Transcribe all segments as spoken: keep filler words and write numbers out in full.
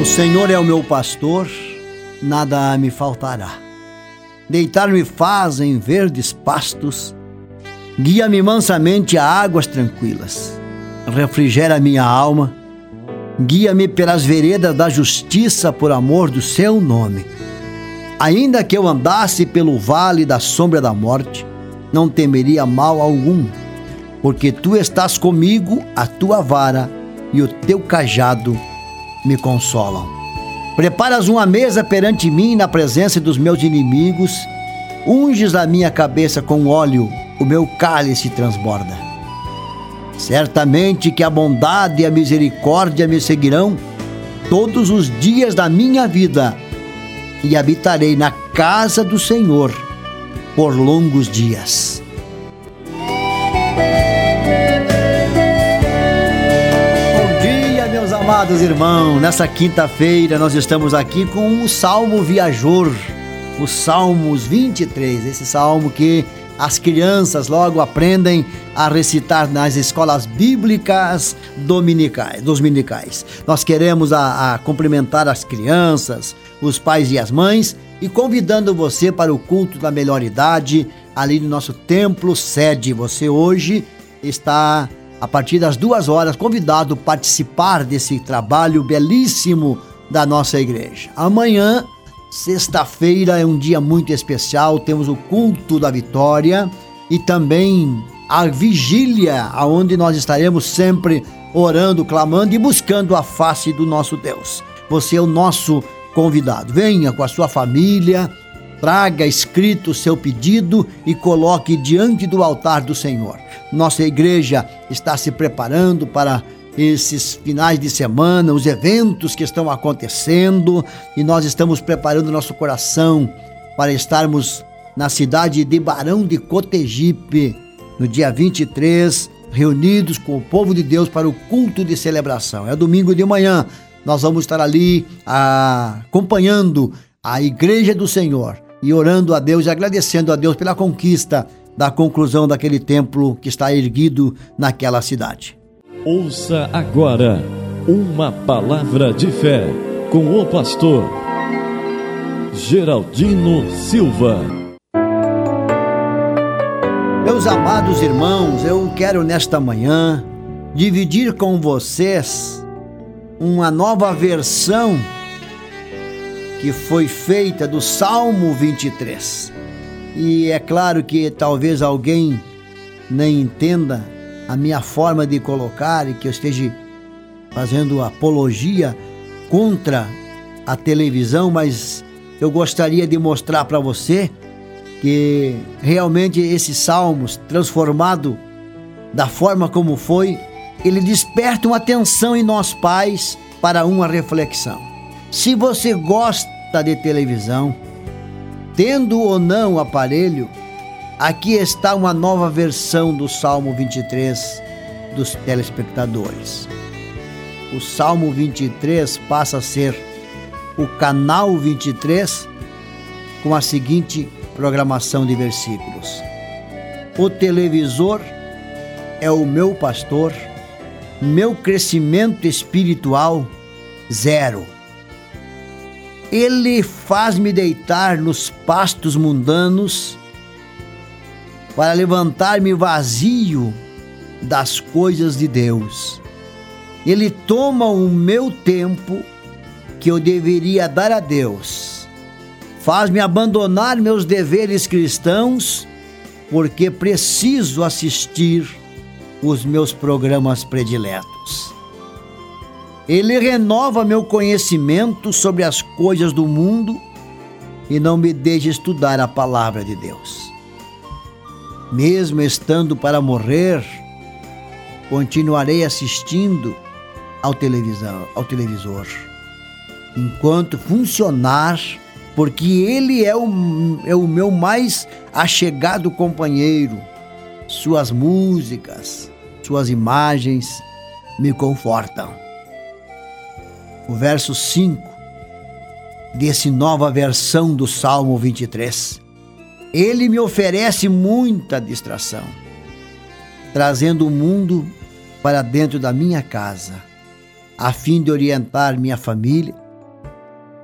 Senhor é o meu pastor, nada me faltará. Deitar-me faz em verdes pastos, guia-me mansamente a águas tranquilas. Refrigera minha alma, guia-me pelas veredas da justiça por amor do seu nome. Ainda que eu andasse pelo vale da sombra da morte, não temeria mal algum, porque tu estás comigo, a tua vara e o teu cajado me consolam. Preparas uma mesa perante mim na presença dos meus inimigos, unges a minha cabeça com óleo, o meu cálice transborda. Certamente que a bondade e a misericórdia me seguirão todos os dias da minha vida, e habitarei na casa do Senhor por longos dias. Amados irmãos, nessa quinta-feira nós estamos aqui com o Salmo Viajor, o Salmos vinte e três, esse salmo que as crianças logo aprendem a recitar nas escolas bíblicas dominicais. dominicais. Nós queremos a, a cumprimentar as crianças, os pais e as mães e convidando você para o culto da melhor idade ali no nosso templo sede. Você hoje está a partir das duas horas, convidado a participar desse trabalho belíssimo da nossa igreja. Amanhã, sexta-feira, é um dia muito especial, temos o culto da vitória e também a vigília, onde nós estaremos sempre orando, clamando e buscando a face do nosso Deus. Você é o nosso convidado. Venha com a sua família, traga escrito o seu pedido e coloque diante do altar do Senhor. Nossa igreja está se preparando para esses finais de semana, os eventos que estão acontecendo, e nós estamos preparando nosso coração para estarmos na cidade de Barão de Cotegipe, no dia vinte e três, reunidos com o povo de Deus para o culto de celebração. É domingo de manhã, nós vamos estar ali ah, acompanhando a igreja do Senhor e orando a Deus e agradecendo a Deus pela conquista da conclusão daquele templo que está erguido naquela cidade. Ouça agora uma palavra de fé com o pastor Geraldino Silva. Meus amados irmãos, eu quero nesta manhã dividir com vocês uma nova versão que foi feita do Salmo vinte e três. E é claro que talvez alguém nem entenda a minha forma de colocar e que eu esteja fazendo apologia contra a televisão, mas eu gostaria de mostrar para você que realmente esse Salmos, transformado da forma como foi, ele desperta uma atenção em nós pais para uma reflexão. Se você gosta de televisão, tendo ou não aparelho, aqui está uma nova versão do Salmo vinte e três dos telespectadores. O Salmo vinte e três passa a ser o canal vinte e três com a seguinte programação de versículos: o televisor é o meu pastor, meu crescimento espiritual zero. Ele faz-me deitar nos pastos mundanos para levantar-me vazio das coisas de Deus. Ele toma o meu tempo que eu deveria dar a Deus. Faz-me abandonar meus deveres cristãos porque preciso assistir os meus programas prediletos. Ele renova meu conhecimento sobre as coisas do mundo e não me deixa estudar a palavra de Deus. Mesmo estando para morrer, continuarei assistindo ao, televisão, ao televisor, enquanto funcionar, porque ele é o, é o meu mais achegado companheiro. Suas músicas, suas imagens me confortam. O verso cinco desse nova versão do Salmo vinte e três. Ele me oferece muita distração, trazendo o mundo para dentro da minha casa, a fim de orientar minha família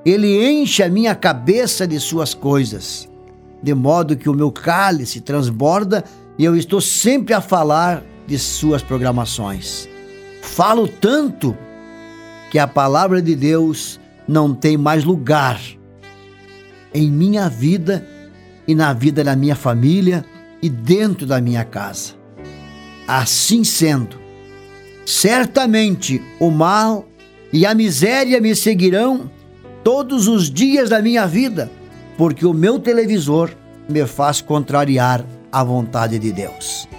Ele enche a minha cabeça de suas coisas, de modo que o meu cálice transborda e eu estou sempre a falar de suas programações. Falo tanto que a palavra de Deus não tem mais lugar em minha vida e na vida da minha família e dentro da minha casa. Assim sendo, certamente o mal e a miséria me seguirão todos os dias da minha vida, porque o meu televisor me faz contrariar a vontade de Deus.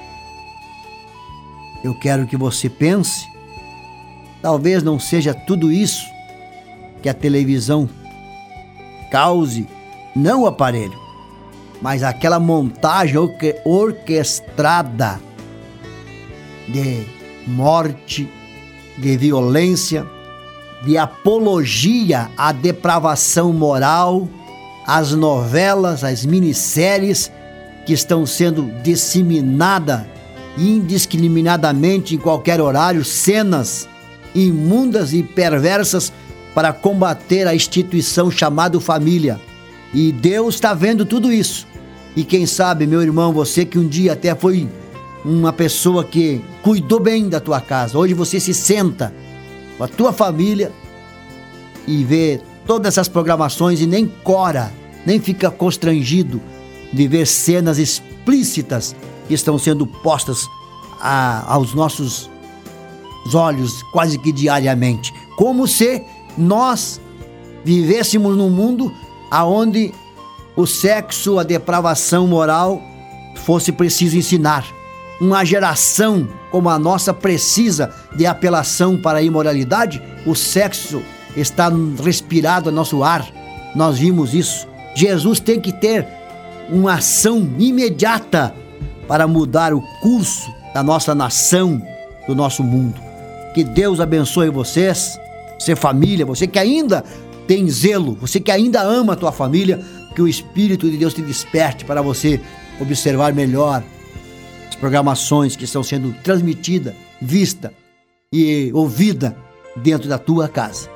Eu quero que você pense, talvez não seja tudo isso que a televisão cause, não o aparelho, mas aquela montagem orque- orquestrada de morte, de violência, de apologia à depravação moral, as novelas, as minisséries que estão sendo disseminadas indiscriminadamente em qualquer horário, cenas imundas e perversas para combater a instituição chamada família. E Deus está vendo tudo isso. E quem sabe, meu irmão, você que um dia até foi uma pessoa que cuidou bem da tua casa, hoje você se senta com a tua família e vê todas essas programações e nem cora, nem fica constrangido de ver cenas explícitas que estão sendo postas a, aos nossos olhos quase que diariamente, como se nós vivêssemos num mundo aonde o sexo, a depravação moral fosse preciso ensinar. Uma geração como a nossa precisa de apelação para a imoralidade. O sexo está respirado no nosso ar, nós vimos isso. Jesus tem que ter uma ação imediata para mudar o curso da nossa nação, do nosso mundo. Que Deus abençoe vocês, você família, você que ainda tem zelo, você que ainda ama a tua família, que o Espírito de Deus te desperte para você observar melhor as programações que estão sendo transmitidas, vista e ouvida dentro da tua casa.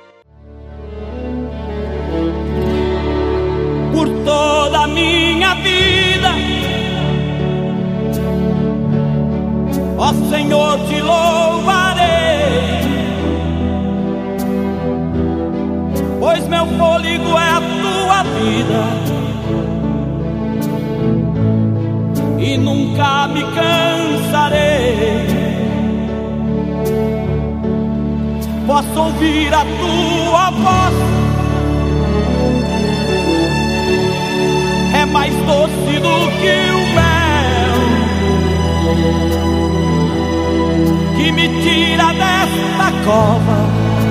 Por toda a minha vida, ó Senhor, te louvarei, pois meu fôlego é a tua vida e nunca me cansarei. Posso ouvir a tua voz, é mais doce do que o mel, que me tira desta cova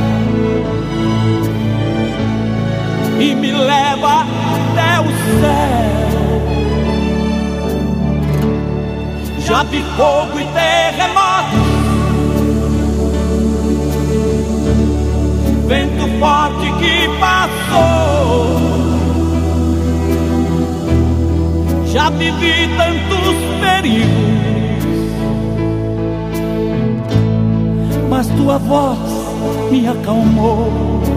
e me leva até o céu. Já vi fogo e terremoto, vento forte que passou. Já vivi tantos perigos, mas tua voz me acalmou.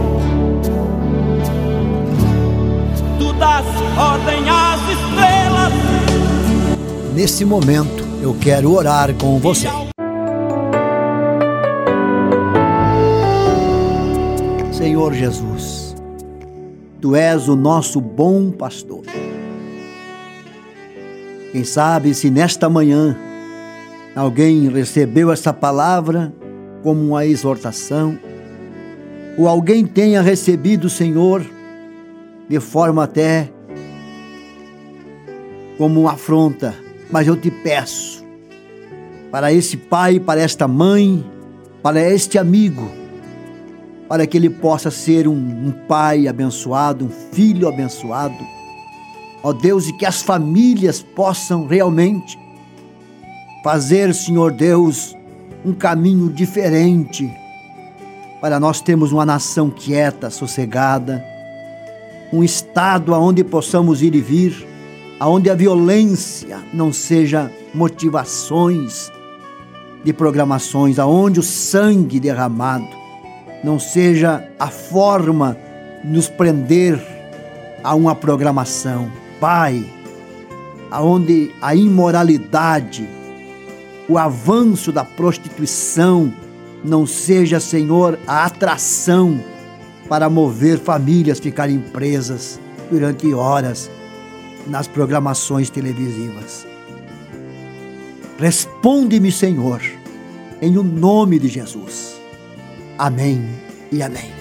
Tu dás ordem às estrelas. Nesse momento, eu quero orar com você. Senhor Jesus, Tu és o nosso bom pastor. Quem sabe se nesta manhã alguém recebeu essa palavra como uma exortação, ou alguém tenha recebido, Senhor, de forma até como uma afronta, mas eu te peço, para esse pai, para esta mãe, para este amigo, para que ele possa ser um, um pai abençoado, um filho abençoado, ó Deus, e que as famílias possam realmente fazer, Senhor Deus, um caminho diferente, para nós termos uma nação quieta, sossegada, um estado aonde possamos ir e vir, aonde a violência não seja motivações de programações, aonde o sangue derramado não seja a forma nos prender a uma programação. Pai, aonde a imoralidade, o avanço da prostituição não seja, Senhor, a atração para mover famílias ficarem presas durante horas nas programações televisivas. Responde-me, Senhor, em o nome de Jesus. Amém e amém.